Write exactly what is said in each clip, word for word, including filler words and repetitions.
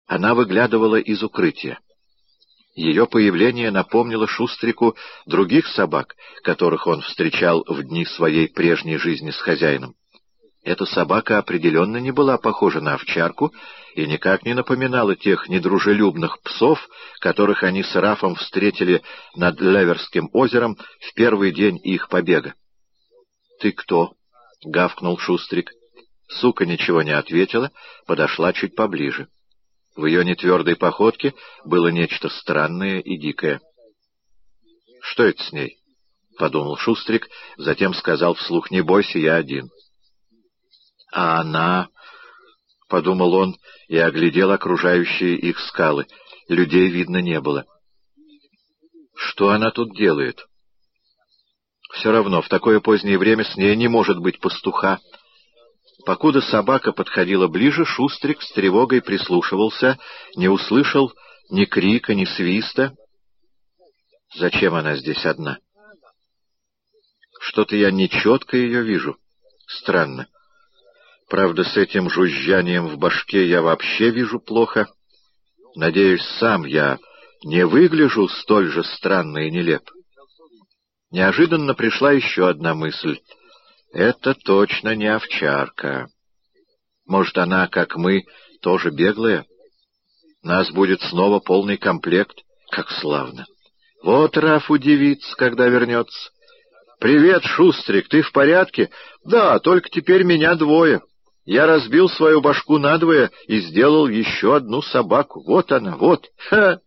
Она выглядывала из укрытия. Ее появление напомнило Шустрику других собак, которых он встречал в дни своей прежней жизни с хозяином. Эта собака определенно не была похожа на овчарку и никак не напоминала тех недружелюбных псов, которых они с Рафом встретили над Леверским озером в первый день их побега. — Ты кто? — гавкнул Шустрик. Сука ничего не ответила, подошла чуть поближе. В ее нетвердой походке было нечто странное и дикое. — Что это с ней? — подумал Шустрик, затем сказал вслух: — Не бойся, я один. — А она... — подумал он и оглядел окружающие их скалы. Людей видно не было. — Что она тут делает? Все равно, в такое позднее время с ней не может быть пастуха. Покуда собака подходила ближе, Шустрик с тревогой прислушивался, не услышал ни крика, ни свиста. Зачем она здесь одна? Что-то я нечетко ее вижу. Странно. Правда, с этим жужжанием в башке я вообще вижу плохо. Надеюсь, сам я не выгляжу столь же странно и нелепо. Неожиданно пришла еще одна мысль. Это точно не овчарка. Может, она, как мы, тоже беглая? Нас будет снова полный комплект. Как славно! Вот Раф удивится, когда вернется. «Привет, Шустрик, ты в порядке?» «Да, только теперь меня двое. Я разбил свою башку надвое и сделал еще одну собаку. Вот она, вот! Ха!»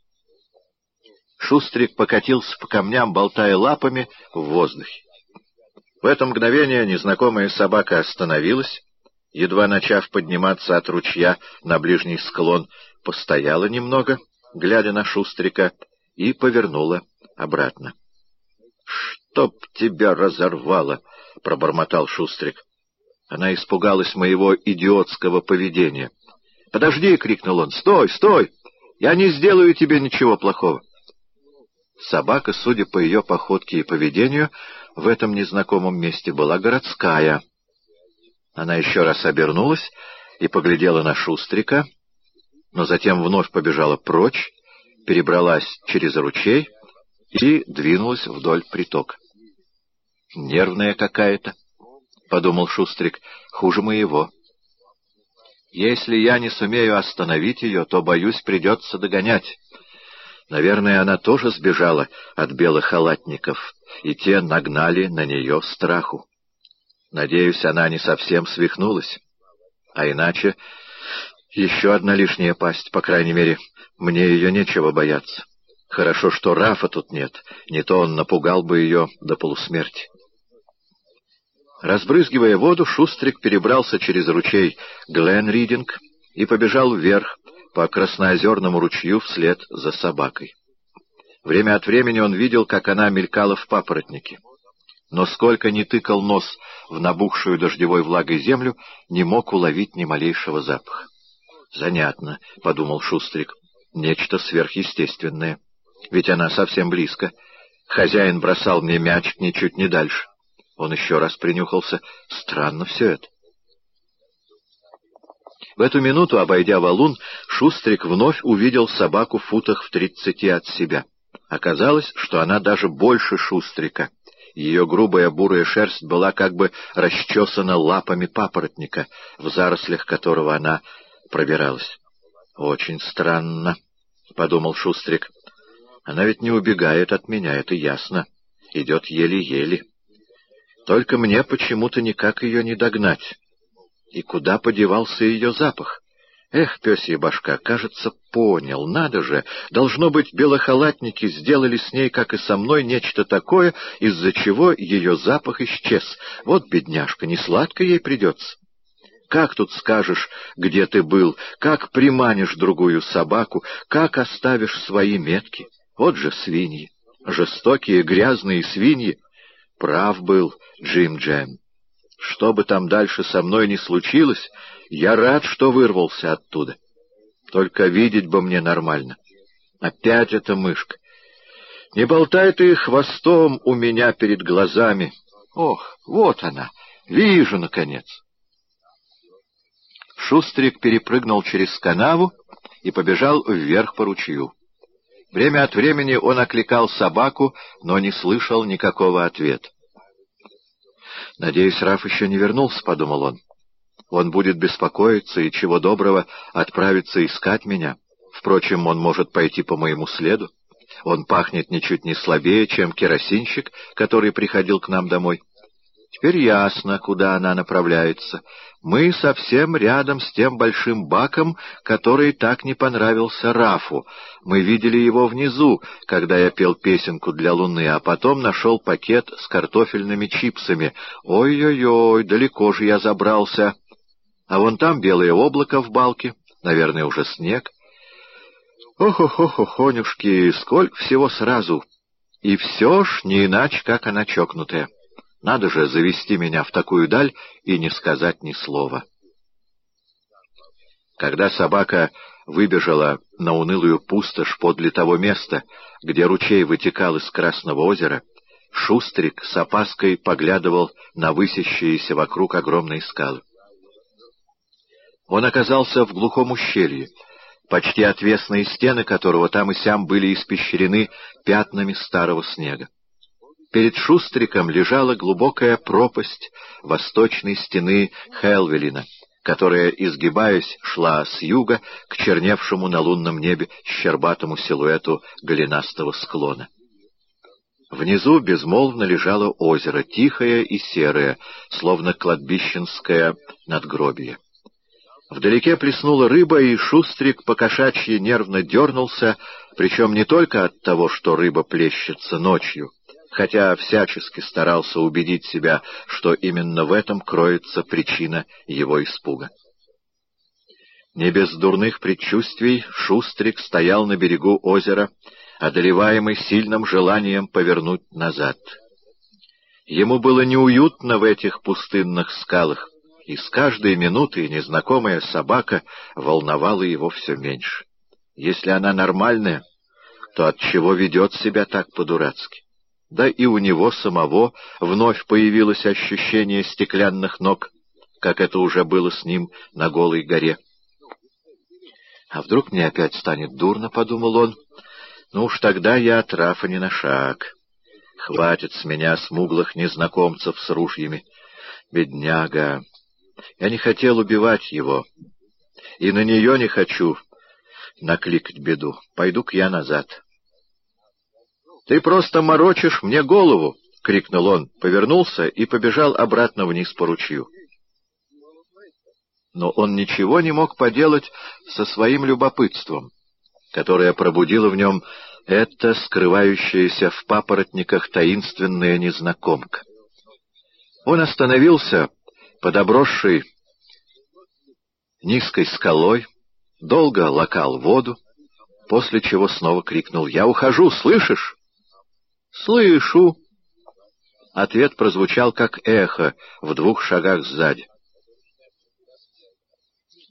Шустрик покатился по камням, болтая лапами в воздухе. В это мгновение незнакомая собака остановилась, едва начав подниматься от ручья на ближний склон, постояла немного, глядя на Шустрика, и повернула обратно. — Чтоб тебя разорвало! — пробормотал Шустрик. Она испугалась моего идиотского поведения. — Подожди! — крикнул он. — Стой, стой! Я не сделаю тебе ничего плохого. Собака, судя по ее походке и поведению, в этом незнакомом месте была городская. Она еще раз обернулась и поглядела на Шустрика, но затем вновь побежала прочь, перебралась через ручей и двинулась вдоль притока. «Нервная какая-то», — подумал Шустрик, — «хуже моего. Если я не сумею остановить ее, то, боюсь, придется догонять». Наверное, она тоже сбежала от белых халатников, и те нагнали на нее страху. Надеюсь, она не совсем свихнулась. А иначе еще одна лишняя пасть, по крайней мере, мне ее нечего бояться. Хорошо, что Рафа тут нет, не то он напугал бы ее до полусмерти. Разбрызгивая воду, Шустрик перебрался через ручей Гленридинг и побежал вверх по красноозерному ручью вслед за собакой. Время от времени он видел, как она мелькала в папоротнике. Но сколько ни тыкал нос в набухшую дождевой влагой землю, не мог уловить ни малейшего запаха. «Занятно», — подумал Шустрик, — «нечто сверхъестественное. Ведь она совсем близко. Хозяин бросал мне мяч ничуть не дальше». Он еще раз принюхался. «Странно все это». В эту минуту, обойдя валун, Шустрик вновь увидел собаку в футах в тридцати от себя. Оказалось, что она даже больше Шустрика. Ее грубая бурая шерсть была как бы расчесана лапами папоротника, в зарослях которого она пробиралась. «Очень странно», — подумал Шустрик. «Она ведь не убегает от меня, это ясно. Идет еле-еле. Только мне почему-то никак ее не догнать. И куда подевался ее запах? Эх, пёсья башка, кажется, понял. Надо же, должно быть, белохалатники сделали с ней, как и со мной, нечто такое, из-за чего ее запах исчез. Вот бедняжка, не сладко ей придется. Как тут скажешь, где ты был, как приманишь другую собаку, как оставишь свои метки? Вот же свиньи, жестокие грязные свиньи. Прав был Джим Джем. Что бы там дальше со мной ни случилось, я рад, что вырвался оттуда. Только видеть бы мне нормально. Опять эта мышка. Не болтай ты хвостом у меня перед глазами. Ох, вот она, вижу, наконец. Шустрик перепрыгнул через канаву и побежал вверх по ручью. Время от времени он окликал собаку, но не слышал никакого ответа. «Надеюсь, Раф еще не вернулся», — подумал он. «Он будет беспокоиться и, чего доброго, отправиться искать меня. Впрочем, он может пойти по моему следу. Он пахнет ничуть не слабее, чем керосинщик, который приходил к нам домой. Теперь ясно, куда она направляется. Мы совсем рядом с тем большим баком, который так не понравился Рафу. Мы видели его внизу, когда я пел песенку для Луны, а потом нашел пакет с картофельными чипсами. Ой-ой-ой, далеко же я забрался. А вон там белое облако в балке, наверное, уже снег. Ох-ох-ох-охонюшки, сколько всего сразу. И все ж не иначе, как она чокнутая. Надо же завести меня в такую даль и не сказать ни слова. Когда собака выбежала на унылую пустошь подле того места, где ручей вытекал из Красного озера, Шустрик с опаской поглядывал на высящиеся вокруг огромные скалы. Он оказался в глухом ущелье, почти отвесные стены которого там и сям были испещрены пятнами старого снега. Перед Шустриком лежала глубокая пропасть восточной стены Хелвелина, которая, изгибаясь, шла с юга к черневшему на лунном небе щербатому силуэту голенастого склона. Внизу безмолвно лежало озеро, тихое и серое, словно кладбищенское надгробие. Вдалеке плеснула рыба, и Шустрик покошачьи нервно дернулся, причем не только от того, что рыба плещется ночью, хотя всячески старался убедить себя, что именно в этом кроется причина его испуга. Не без дурных предчувствий Шустрик стоял на берегу озера, одолеваемый сильным желанием повернуть назад. Ему было неуютно в этих пустынных скалах, и с каждой минутой незнакомая собака волновала его все меньше. Если она нормальная, то отчего ведет себя так по-дурацки? Да и у него самого вновь появилось ощущение стеклянных ног, как это уже было с ним на голой горе. «А вдруг мне опять станет дурно?» — подумал он. «Ну уж тогда я от Рафа не на шаг. Хватит с меня смуглых незнакомцев с ружьями. Бедняга! Я не хотел убивать его, и на нее не хочу накликать беду. Пойду-ка я назад». «Ты просто морочишь мне голову!» — крикнул он, повернулся и побежал обратно вниз по ручью. Но он ничего не мог поделать со своим любопытством, которое пробудило в нем эта скрывающаяся в папоротниках таинственная незнакомка. Он остановился под обросшей низкой скалой, долго лакал воду, после чего снова крикнул: «Я ухожу, слышишь?» «Слышу!» Ответ прозвучал как эхо в двух шагах сзади.